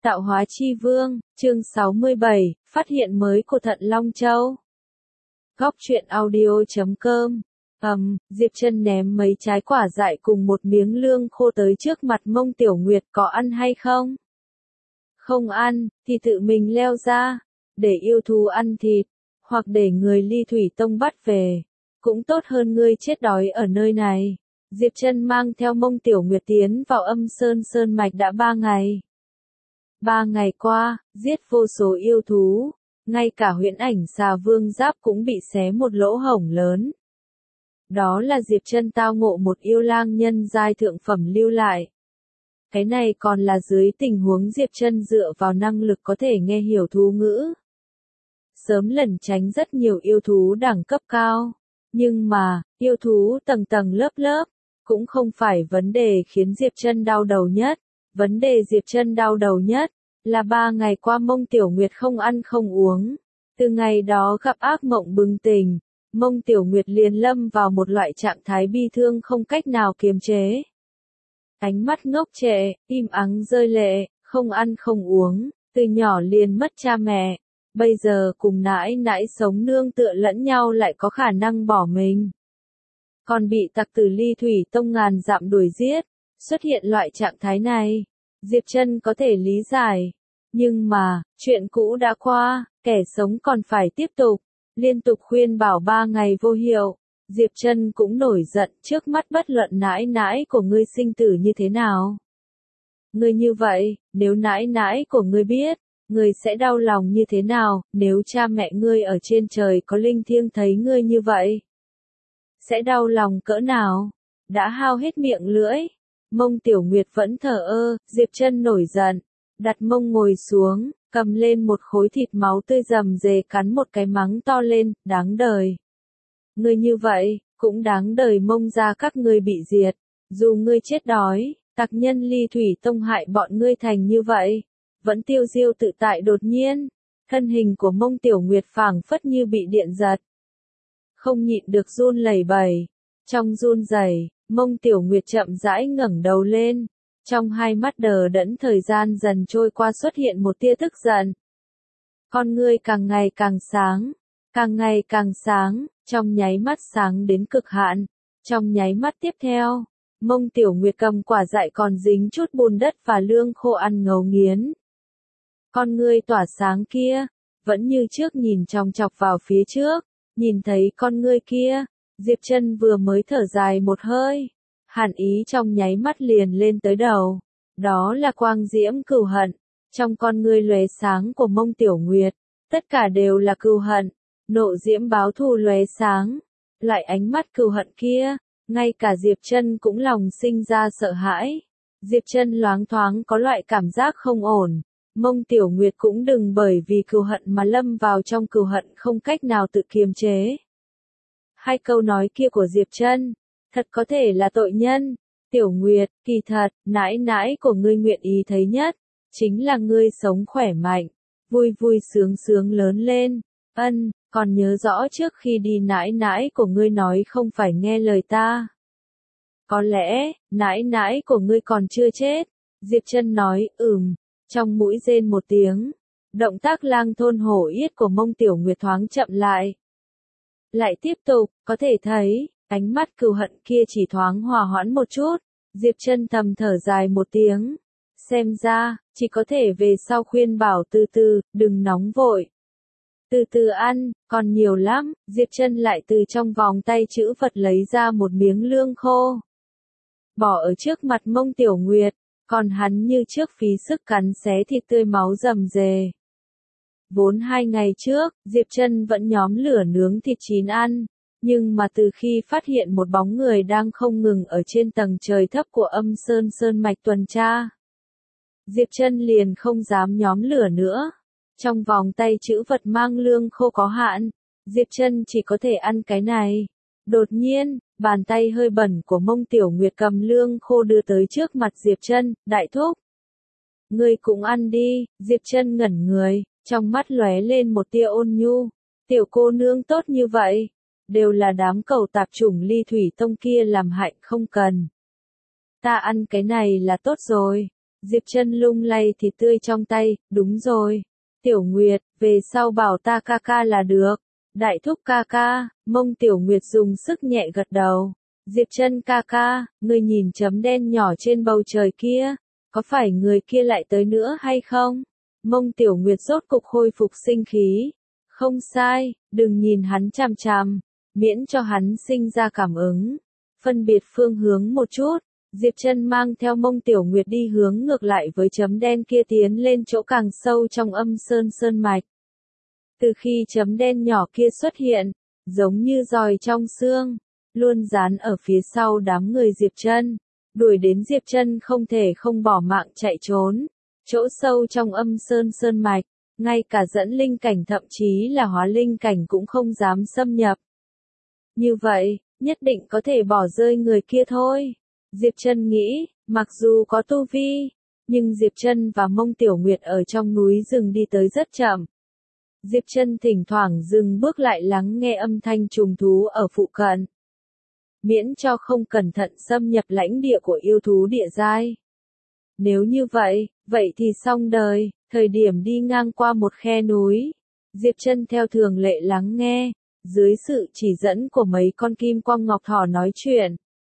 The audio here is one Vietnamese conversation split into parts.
Tạo hóa chi vương, chương 67, phát hiện mới của thận Long Châu. Góc truyện audio.com. Diệp Trân ném mấy trái quả dại cùng một miếng lương khô tới trước mặt Mông Tiểu Nguyệt, có ăn hay không? Không ăn, thì tự mình leo ra, để yêu thú ăn thịt, hoặc để người Ly Thủy Tông bắt về, cũng tốt hơn ngươi chết đói ở nơi này. Diệp Trân mang theo Mông Tiểu Nguyệt tiến vào Âm Sơn Mạch đã 3 ngày. 3 ngày qua, giết vô số yêu thú, ngay cả huyễn ảnh xà vương giáp cũng bị xé một lỗ hổng lớn. Đó là Diệp Trân tao ngộ một yêu lang nhân giai thượng phẩm lưu lại. Cái này còn là dưới tình huống Diệp Trân dựa vào năng lực có thể nghe hiểu thú ngữ. Sớm lẩn tránh rất nhiều yêu thú đẳng cấp cao. Nhưng mà, yêu thú tầng tầng lớp lớp, cũng không phải vấn đề khiến Diệp Trân đau đầu nhất. Vấn đề Diệp Trân đau đầu nhất, là 3 ngày qua Mông Tiểu Nguyệt không ăn không uống. Từ ngày đó gặp ác mộng bừng tỉnh, Mông Tiểu Nguyệt liền lâm vào một loại trạng thái bi thương không cách nào kiềm chế. Ánh mắt ngốc trệ, im ắng rơi lệ, không ăn không uống, từ nhỏ liền mất cha mẹ. Bây giờ cùng nãi nãi sống nương tựa lẫn nhau lại có khả năng bỏ mình. Còn bị tặc tử Ly Thủy Tông ngàn dặm đuổi giết, xuất hiện loại trạng thái này. Diệp Trân có thể lý giải. Nhưng mà, chuyện cũ đã qua, kẻ sống còn phải tiếp tục. Liên tục khuyên bảo 3 ngày vô hiệu. Diệp Trân cũng nổi giận trước mắt bất luận nãi nãi của ngươi sinh tử như thế nào. Ngươi như vậy, nếu nãi nãi của ngươi biết, ngươi sẽ đau lòng như thế nào, nếu cha mẹ ngươi ở trên trời có linh thiêng thấy ngươi như vậy. Sẽ đau lòng cỡ nào? Đã hao hết miệng lưỡi. Mông Tiểu Nguyệt vẫn thờ ơ, Diệp Trân nổi giận, đặt mông ngồi xuống, cầm lên một khối thịt máu tươi rầm rề cắn một cái mắng to lên, đáng đời. Ngươi như vậy, cũng đáng đời Mông gia các ngươi bị diệt, dù ngươi chết đói, tặc nhân Ly Thủy Tông hại bọn ngươi thành như vậy, vẫn tiêu diêu tự tại đột nhiên, thân hình của Mông Tiểu Nguyệt phảng phất như bị điện giật. Không nhịn được run lẩy bẩy, trong run rẩy, Mông Tiểu Nguyệt chậm rãi ngẩng đầu lên, trong hai mắt đờ đẫn thời gian dần trôi qua xuất hiện một tia tức giận. Con ngươi càng ngày càng sáng, trong nháy mắt sáng đến cực hạn. Trong nháy mắt tiếp theo, Mông Tiểu Nguyệt cầm quả dại còn dính chút bùn đất và lương khô ăn ngấu nghiến. Con ngươi tỏa sáng kia, vẫn như trước nhìn chòng chọc vào phía trước, nhìn thấy con ngươi kia, Diệp Trân vừa mới thở dài một hơi, hàn ý trong nháy mắt liền lên tới đầu, đó là quang diễm cừu hận, trong con ngươi lóe sáng của Mông Tiểu Nguyệt, tất cả đều là cừu hận, nộ diễm báo thù lóe sáng, lại ánh mắt cừu hận kia, ngay cả Diệp Trân cũng lòng sinh ra sợ hãi. Diệp Trân loáng thoáng có loại cảm giác không ổn. Mông Tiểu Nguyệt cũng đừng bởi vì cừu hận mà lâm vào trong cừu hận không cách nào tự kiềm chế. Hai câu nói kia của Diệp Trân, thật có thể là tội nhân. Tiểu Nguyệt, kỳ thật, nãi nãi của ngươi nguyện ý thấy nhất, chính là ngươi sống khỏe mạnh, vui vui sướng sướng lớn lên. Còn nhớ rõ trước khi đi nãi nãi của ngươi nói không phải nghe lời ta. Có lẽ, nãi nãi của ngươi còn chưa chết. Diệp Trân nói, trong mũi rên một tiếng. Động tác lang thôn hổ yết của Mông Tiểu Nguyệt thoáng chậm lại. Lại tiếp tục, có thể thấy, ánh mắt cừu hận kia chỉ thoáng hòa hoãn một chút. Diệp Trân thầm thở dài một tiếng. Xem ra, chỉ có thể về sau khuyên bảo từ từ, đừng nóng vội. Từ từ ăn, còn nhiều lắm. Diệp Trân lại từ trong vòng tay chữ vật lấy ra một miếng lương khô. Bỏ ở trước mặt Mông Tiểu Nguyệt, còn hắn như trước phí sức cắn xé thịt tươi máu rầm rề. Vốn 2 ngày trước, Diệp Trân vẫn nhóm lửa nướng thịt chín ăn, nhưng mà từ khi phát hiện một bóng người đang không ngừng ở trên tầng trời thấp của Âm Sơn Mạch tuần tra, Diệp Trân liền không dám nhóm lửa nữa. Trong vòng tay chữ vật mang lương khô có hạn, Diệp Trân chỉ có thể ăn cái này. Đột nhiên, bàn tay hơi bẩn của Mông Tiểu Nguyệt cầm lương khô đưa tới trước mặt Diệp Trân, đại thúc. Ngươi cũng ăn đi. Diệp Trân ngẩn người, trong mắt lóe lên một tia ôn nhu. Tiểu cô nương tốt như vậy, đều là đám cẩu tạp chủng Ly Thủy Tông kia làm hại không cần. Ta ăn cái này là tốt rồi. Diệp Trân lung lay thịt tươi trong tay, đúng rồi. Tiểu Nguyệt, về sau bảo ta ca ca là được. Đại thúc ca ca, mông Tiểu Nguyệt dùng sức nhẹ gật đầu. Diệp Trân ca ca, ngươi nhìn chấm đen nhỏ trên bầu trời kia, có phải người kia lại tới nữa hay không? Mông Tiểu Nguyệt rốt cục khôi phục sinh khí. Không sai, đừng nhìn hắn chằm chằm, miễn cho hắn sinh ra cảm ứng. Phân biệt phương hướng một chút, Diệp Trân mang theo mông Tiểu Nguyệt đi hướng ngược lại với chấm đen kia tiến lên chỗ càng sâu trong âm sơn mạch. Từ khi chấm đen nhỏ kia xuất hiện, giống như giòi trong xương, luôn dán ở phía sau đám người Diệp Trân, đuổi đến Diệp Trân không thể không bỏ mạng chạy trốn. Chỗ sâu trong âm sơn mạch, ngay cả dẫn linh cảnh thậm chí là hóa linh cảnh cũng không dám xâm nhập. Như vậy, nhất định có thể bỏ rơi người kia thôi. Diệp Trân nghĩ, mặc dù có tu vi, nhưng Diệp Trân và mông Tiểu Nguyệt ở trong núi rừng đi tới rất chậm. Diệp Trân thỉnh thoảng dừng bước lại lắng nghe âm thanh trùng thú ở phụ cận. Miễn cho không cẩn thận xâm nhập lãnh địa của yêu thú địa giai. Nếu như vậy, vậy thì xong đời. Thời điểm đi ngang qua một khe núi, Diệp Trân theo thường lệ lắng nghe, dưới sự chỉ dẫn của mấy con kim quang ngọc thỏ nói chuyện.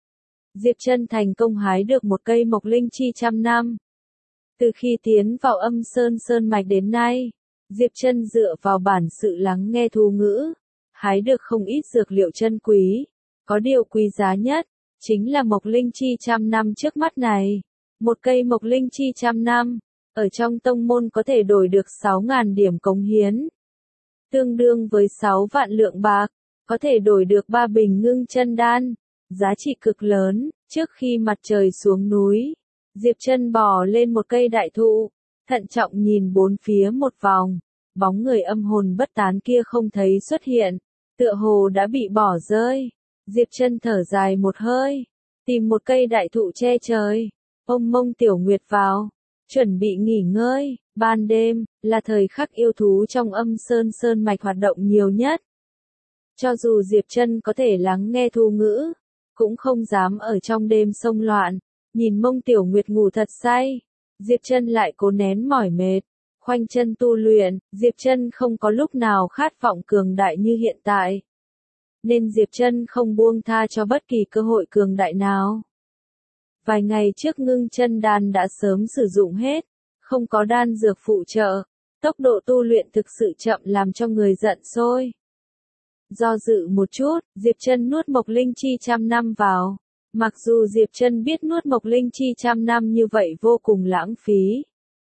Diệp Trân thành công hái được một cây mộc linh chi trăm năm. Từ khi tiến vào âm sơn mạch đến nay, Diệp Trân dựa vào bản sự lắng nghe thú ngữ, hái được không ít dược liệu chân quý. Có điều quý giá nhất, chính là mộc linh chi trăm năm trước mắt này. Một cây mộc linh chi trăm năm, ở trong tông môn có thể đổi được 6.000 điểm cống hiến. Tương đương với 6 vạn lượng bạc, có thể đổi được 3 bình ngưng chân đan. Giá trị cực lớn. Trước khi mặt trời xuống núi, Diệp Trân bò lên một cây đại thụ, thận trọng nhìn bốn phía một vòng. Bóng người âm hồn bất tán kia không thấy xuất hiện, tựa hồ đã bị bỏ rơi. Diệp Trân thở dài một hơi, tìm một cây đại thụ che trời, ôm mông Tiểu Nguyệt vào, chuẩn bị nghỉ ngơi. Ban đêm, là thời khắc yêu thú trong âm sơn mạch hoạt động nhiều nhất. Cho dù Diệp Trân có thể lắng nghe thú ngữ, cũng không dám ở trong đêm xông loạn, nhìn mông Tiểu Nguyệt ngủ thật say. Diệp Trân lại cố nén mỏi mệt, khoanh chân tu luyện. Diệp Trân không có lúc nào khát vọng cường đại như hiện tại, nên Diệp Trân không buông tha cho bất kỳ cơ hội cường đại nào. Vài ngày trước ngưng chân đan đã sớm sử dụng hết, không có đan dược phụ trợ, tốc độ tu luyện thực sự chậm làm cho người giận sôi. Do dự một chút, Diệp Trân nuốt mộc linh chi trăm năm vào. Mặc dù Diệp Trân biết nuốt mộc linh chi trăm năm như vậy vô cùng lãng phí,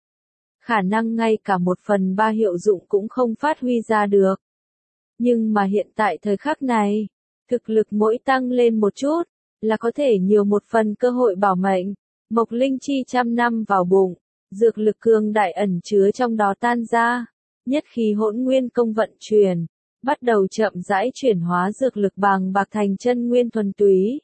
khả năng ngay cả 1/3 hiệu dụng cũng không phát huy ra được. Nhưng mà hiện tại thời khắc này, thực lực mỗi tăng lên một chút, là có thể nhiều một phần cơ hội bảo mệnh. Mộc linh chi trăm năm vào bụng, dược lực cường đại ẩn chứa trong đó tan ra, nhất khí hỗn nguyên công vận chuyển, bắt đầu chậm rãi chuyển hóa dược lực bàng bạc thành chân nguyên thuần túy.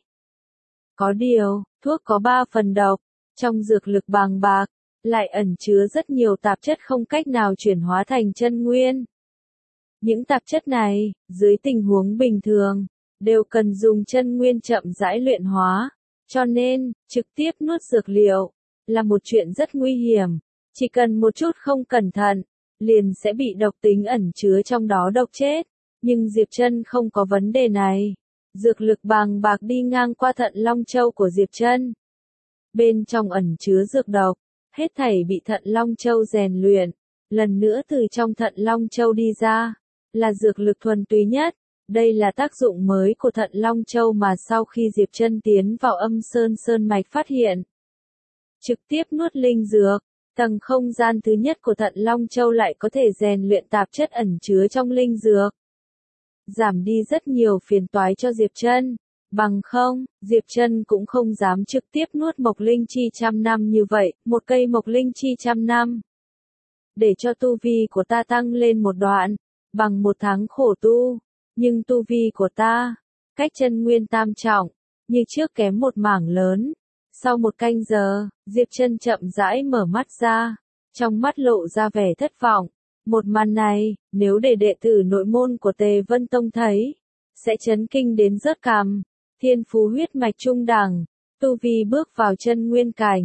Có điều, thuốc có 3 phần độc, trong dược lực bàng bạc, lại ẩn chứa rất nhiều tạp chất không cách nào chuyển hóa thành chân nguyên. Những tạp chất này, dưới tình huống bình thường, đều cần dùng chân nguyên chậm rãi luyện hóa, cho nên, trực tiếp nuốt dược liệu, là một chuyện rất nguy hiểm. Chỉ cần một chút không cẩn thận, liền sẽ bị độc tính ẩn chứa trong đó độc chết. Nhưng Diệp Trân không có vấn đề này. Dược lực bàng bạc đi ngang qua thận Long Châu của Diệp Trân. Bên trong ẩn chứa dược độc, hết thảy bị thận Long Châu rèn luyện, lần nữa từ trong thận Long Châu đi ra, là dược lực thuần túy nhất. Đây là tác dụng mới của thận Long Châu mà sau khi Diệp Trân tiến vào âm sơn mạch phát hiện. Trực tiếp nuốt linh dược, tầng không gian thứ nhất của thận Long Châu lại có thể rèn luyện tạp chất ẩn chứa trong linh dược, giảm đi rất nhiều phiền toái cho Diệp Trân. Bằng không, Diệp Trân cũng không dám trực tiếp nuốt mộc linh chi trăm năm như vậy. Một cây mộc linh chi trăm năm, để cho tu vi của ta tăng lên một đoạn, bằng 1 tháng khổ tu. Nhưng tu vi của ta, cách chân nguyên tam trọng, như trước kém một mảng lớn. Sau 1 canh giờ, Diệp Trân chậm rãi mở mắt ra, trong mắt lộ ra vẻ thất vọng. Một màn này, nếu để đệ tử nội môn của Tề Vân Tông thấy, sẽ chấn kinh đến rớt cằm. Thiên phú huyết mạch trung đẳng, tu vi bước vào chân nguyên cảnh,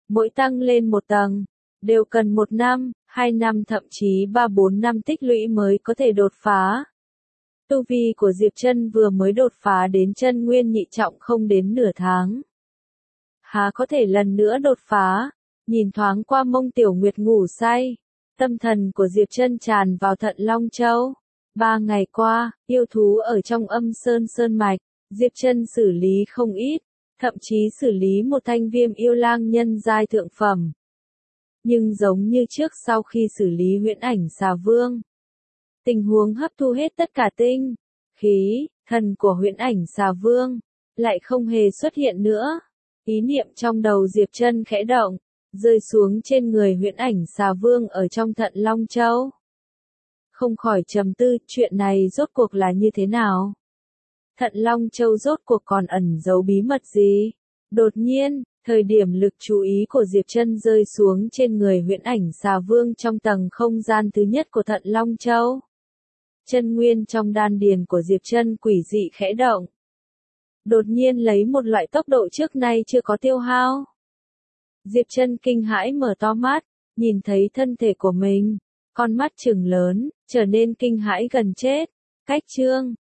Mỗi tăng lên một tầng, đều cần 1 năm, 2 năm thậm chí 3-4 năm tích lũy mới có thể đột phá. Tu vi của Diệp Trân vừa mới đột phá đến chân nguyên nhị trọng không đến nửa tháng. Há có thể lần nữa đột phá, nhìn thoáng qua Mông Tiểu Nguyệt ngủ say. Tâm thần của Diệp Trân tràn vào Thận Long Châu. 3 ngày qua, yêu thú ở trong Âm Sơn mạch, Diệp Trân xử lý không ít, thậm chí xử lý một thanh viêm yêu lang nhân giai thượng phẩm. Nhưng giống như trước sau khi xử lý huyễn ảnh xà vương, tình huống hấp thu hết tất cả tinh, khí, thần của huyễn ảnh xà vương, lại không hề xuất hiện nữa. Ý niệm trong đầu Diệp Trân khẽ động, rơi xuống trên người huyễn ảnh xà vương ở trong Thận Long Châu. Không khỏi trầm tư, chuyện này rốt cuộc là như thế nào? Thận Long Châu rốt cuộc còn ẩn giấu bí mật gì? Đột nhiên, thời điểm lực chú ý của Diệp Trân rơi xuống trên người huyễn ảnh xà vương trong tầng không gian thứ nhất của Thận Long Châu. Chân nguyên trong đan điền của Diệp Trân quỷ dị khẽ động. Đột nhiên lấy một loại tốc độ trước nay chưa có tiêu hao. Diệp Trân kinh hãi mở to mắt, nhìn thấy thân thể của mình, con mắt trừng lớn, trở nên kinh hãi gần chết. Cách chương